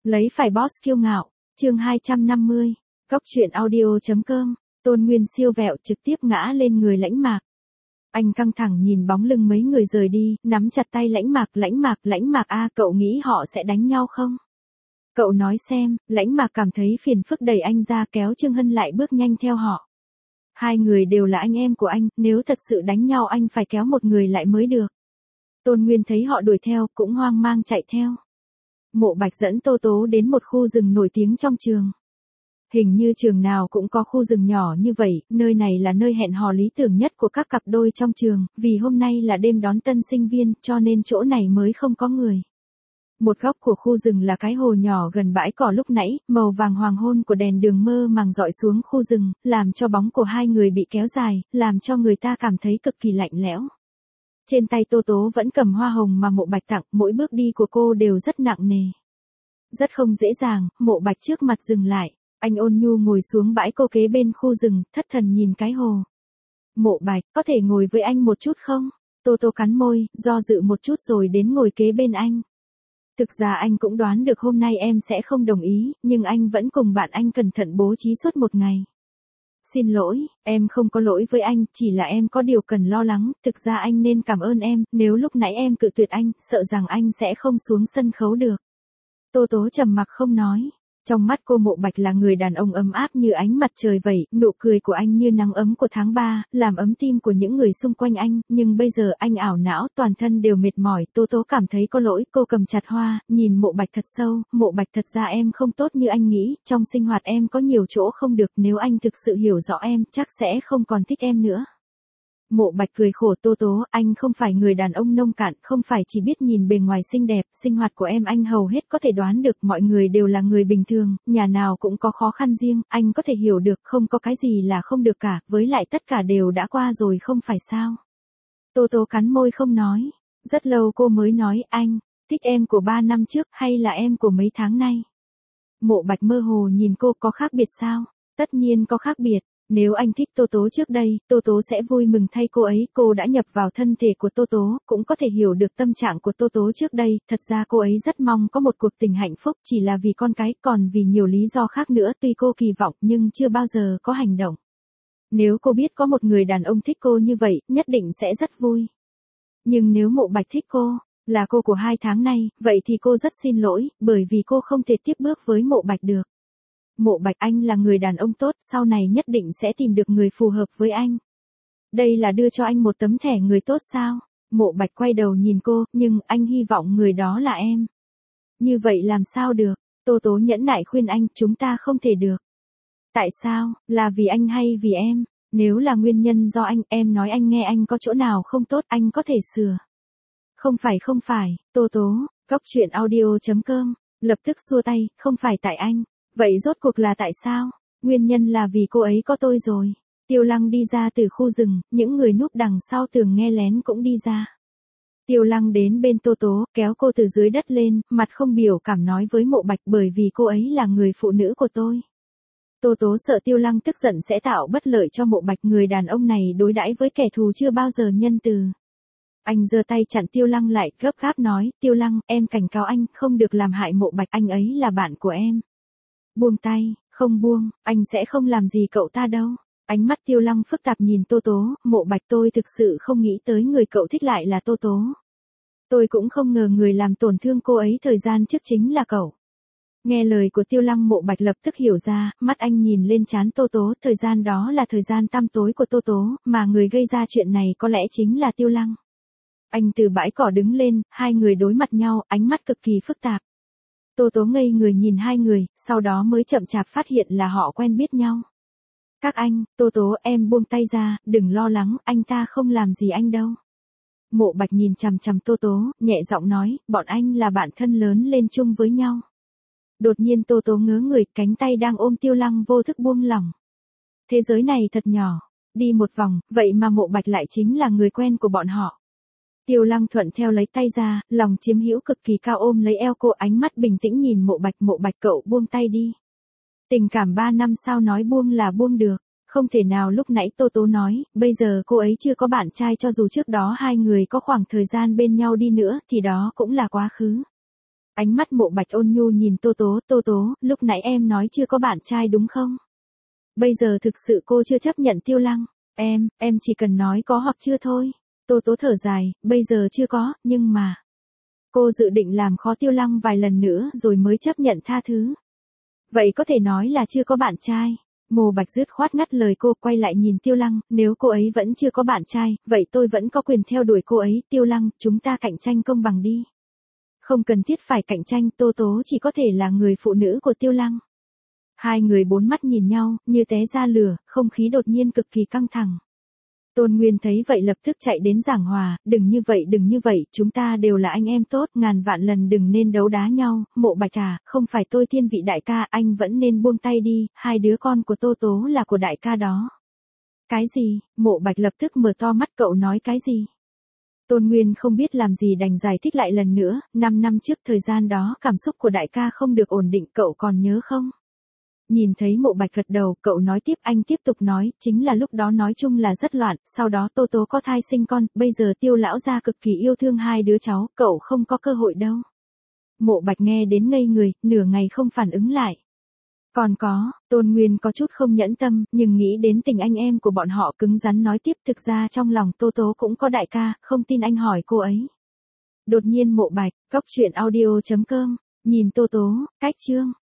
Lấy phải boss kiêu ngạo, chương 250, góc truyện audio.com, Tôn Nguyên siêu vẹo trực tiếp ngã lên người Lãnh Mạc. Anh căng thẳng nhìn bóng lưng mấy người rời đi, nắm chặt tay Lãnh Mạc a, cậu nghĩ họ sẽ đánh nhau không? Cậu nói xem. Lãnh Mạc cảm thấy phiền phức đẩy anh ra, kéo Trương Hân lại bước nhanh theo họ. Hai người đều là anh em của anh, nếu thật sự đánh nhau anh phải kéo một người lại mới được. Tôn Nguyên thấy họ đuổi theo, cũng hoang mang chạy theo. Mộ Bạch dẫn Tô Tố đến một khu rừng nổi tiếng trong trường. Hình như trường nào cũng có khu rừng nhỏ như vậy, nơi này là nơi hẹn hò lý tưởng nhất của các cặp đôi trong trường, vì hôm nay là đêm đón tân sinh viên, cho nên chỗ này mới không có người. Một góc của khu rừng là cái hồ nhỏ gần bãi cỏ lúc nãy, màu vàng hoàng hôn của đèn đường mơ màng dọi xuống khu rừng, làm cho bóng của hai người bị kéo dài, làm cho người ta cảm thấy cực kỳ lạnh lẽo. Trên tay Tô Tố vẫn cầm hoa hồng mà Mộ Bạch tặng, mỗi bước đi của cô đều rất nặng nề. Rất không dễ dàng, Mộ Bạch trước mặt dừng lại, anh ôn nhu ngồi xuống bãi cô kế bên khu rừng, thất thần nhìn cái hồ. Mộ Bạch, có thể ngồi với anh một chút không? Tô Tố cắn môi, do dự một chút rồi đến ngồi kế bên anh. Thực ra anh cũng đoán được hôm nay em sẽ không đồng ý, nhưng anh vẫn cùng bạn anh cẩn thận bố trí suốt một ngày. Xin lỗi, em không có lỗi với anh, chỉ là em có điều cần lo lắng, thực ra anh nên cảm ơn em, nếu lúc nãy em cự tuyệt anh, sợ rằng anh sẽ không xuống sân khấu được. Tô Tố trầm mặc không nói. Trong mắt cô Mộ Bạch là người đàn ông ấm áp như ánh mặt trời vậy, nụ cười của anh như nắng ấm của tháng 3, làm ấm tim của những người xung quanh anh, nhưng bây giờ anh ảo não, toàn thân đều mệt mỏi, Tô Tố cảm thấy có lỗi, cô cầm chặt hoa, nhìn Mộ Bạch thật sâu, Mộ Bạch thật ra em không tốt như anh nghĩ, trong sinh hoạt em có nhiều chỗ không được, nếu anh thực sự hiểu rõ em, chắc sẽ không còn thích em nữa. Mộ Bạch cười khổ, Tô Tố, anh không phải người đàn ông nông cạn, không phải chỉ biết nhìn bề ngoài xinh đẹp, sinh hoạt của em anh hầu hết có thể đoán được, mọi người đều là người bình thường, nhà nào cũng có khó khăn riêng, anh có thể hiểu được, không có cái gì là không được cả, với lại tất cả đều đã qua rồi không phải sao. Tô Tố cắn môi không nói, rất lâu cô mới nói, anh, thích em của 3 năm trước, hay là em của mấy tháng nay? Mộ Bạch mơ hồ nhìn cô, có khác biệt sao? Tất nhiên có khác biệt. Nếu anh thích Tô Tố trước đây, Tô Tố sẽ vui mừng thay cô ấy, cô đã nhập vào thân thể của Tô Tố, cũng có thể hiểu được tâm trạng của Tô Tố trước đây, thật ra cô ấy rất mong có một cuộc tình hạnh phúc, chỉ là vì con cái, còn vì nhiều lý do khác nữa, tuy cô kỳ vọng, nhưng chưa bao giờ có hành động. Nếu cô biết có một người đàn ông thích cô như vậy, nhất định sẽ rất vui. Nhưng nếu Mộ Bạch thích cô, là cô của 2 tháng nay, vậy thì cô rất xin lỗi, bởi vì cô không thể tiếp bước với Mộ Bạch được. Mộ Bạch, anh là người đàn ông tốt, sau này nhất định sẽ tìm được người phù hợp với anh. Đây là đưa cho anh một tấm thẻ người tốt sao? Mộ Bạch quay đầu nhìn cô, nhưng anh hy vọng người đó là em. Như vậy làm sao được? Tô Tố nhẫn nại khuyên anh, chúng ta không thể được. Tại sao? Là vì anh hay vì em? Nếu là nguyên nhân do anh, em nói anh nghe, anh có chỗ nào không tốt, anh có thể sửa. Không phải, Tô Tố, góc truyện audio.com, lập tức xua tay, không phải tại anh. Vậy rốt cuộc là tại sao? Nguyên nhân là vì cô ấy có tôi rồi. Tiêu Lăng đi ra từ khu rừng, những người núp đằng sau tường nghe lén cũng đi ra. Tiêu Lăng đến bên Tô Tố, kéo cô từ dưới đất lên, mặt không biểu cảm nói với Mộ Bạch, bởi vì cô ấy là người phụ nữ của tôi. Tô Tố sợ Tiêu Lăng tức giận sẽ tạo bất lợi cho Mộ Bạch, người đàn ông này đối đãi với kẻ thù chưa bao giờ nhân từ. Anh giơ tay chặn Tiêu Lăng lại, gấp gáp nói, Tiêu Lăng, em cảnh cáo anh, không được làm hại Mộ Bạch, anh ấy là bạn của em. Buông tay, không buông, anh sẽ không làm gì cậu ta đâu. Ánh mắt Tiêu Lăng phức tạp nhìn Tô Tố, Mộ Bạch, tôi thực sự không nghĩ tới người cậu thích lại là Tô Tố. Tôi cũng không ngờ người làm tổn thương cô ấy thời gian trước chính là cậu. Nghe lời của Tiêu Lăng, Mộ Bạch lập tức hiểu ra, mắt anh nhìn lên trán Tô Tố, thời gian đó là thời gian tăm tối của Tô Tố, mà người gây ra chuyện này có lẽ chính là Tiêu Lăng. Anh từ bãi cỏ đứng lên, hai người đối mặt nhau, ánh mắt cực kỳ phức tạp. Tô Tố ngây người nhìn hai người, sau đó mới chậm chạp phát hiện là họ quen biết nhau. Các anh, Tô Tố, em buông tay ra, đừng lo lắng, anh ta không làm gì anh đâu. Mộ Bạch nhìn chằm chằm Tô Tố, nhẹ giọng nói, bọn anh là bạn thân lớn lên chung với nhau. Đột nhiên Tô Tố ngớ người, cánh tay đang ôm Tiêu Lăng vô thức buông lỏng. Thế giới này thật nhỏ, đi một vòng, vậy mà Mộ Bạch lại chính là người quen của bọn họ. Tiêu Lăng thuận theo lấy tay ra, lòng chiếm hữu cực kỳ cao ôm lấy eo cô, ánh mắt bình tĩnh nhìn Mộ Bạch, cậu buông tay đi. Tình cảm 3 năm sao nói buông là buông được, không thể nào. Lúc nãy Tô Tố nói, bây giờ cô ấy chưa có bạn trai, cho dù trước đó hai người có khoảng thời gian bên nhau đi nữa, thì đó cũng là quá khứ. Ánh mắt Mộ Bạch ôn nhu nhìn Tô Tố, lúc nãy em nói chưa có bạn trai đúng không? Bây giờ thực sự cô chưa chấp nhận Tiêu Lăng. Em chỉ cần nói có hoặc chưa thôi. Tô Tố thở dài, bây giờ chưa có, nhưng mà. Cô dự định làm khó Tiêu Lăng vài lần nữa rồi mới chấp nhận tha thứ. Vậy có thể nói là chưa có bạn trai. Mộ Bạch dứt khoát ngắt lời cô, quay lại nhìn Tiêu Lăng, nếu cô ấy vẫn chưa có bạn trai, vậy tôi vẫn có quyền theo đuổi cô ấy. Tiêu Lăng, chúng ta cạnh tranh công bằng đi. Không cần thiết phải cạnh tranh, Tô Tố chỉ có thể là người phụ nữ của Tiêu Lăng. Hai người bốn mắt nhìn nhau, như té ra lửa, không khí đột nhiên cực kỳ căng thẳng. Tôn Nguyên thấy vậy lập tức chạy đến giảng hòa, đừng như vậy, chúng ta đều là anh em tốt, ngàn vạn lần đừng nên đấu đá nhau. Mộ Bạch à, không phải tôi thiên vị đại ca, anh vẫn nên buông tay đi, hai đứa con của Tô Tố là của đại ca đó. Cái gì? Mộ Bạch lập tức mở to mắt, cậu nói cái gì? Tôn Nguyên không biết làm gì đành giải thích lại lần nữa, 5 năm trước thời gian đó cảm xúc của đại ca không được ổn định, cậu còn nhớ không? Nhìn thấy Mộ Bạch gật đầu, cậu nói tiếp, anh tiếp tục nói, chính là lúc đó nói chung là rất loạn, sau đó Tô Tố có thai sinh con, bây giờ Tiêu lão gia cực kỳ yêu thương hai đứa cháu, cậu không có cơ hội đâu. Mộ Bạch nghe đến ngây người, nửa ngày không phản ứng lại. Còn có, Tôn Nguyên có chút không nhẫn tâm, nhưng nghĩ đến tình anh em của bọn họ cứng rắn nói tiếp, thực ra trong lòng Tô Tố cũng có đại ca, không tin anh hỏi cô ấy. Đột nhiên Mộ Bạch, góc chuyện audio.com, nhìn Tô Tố, cách chương.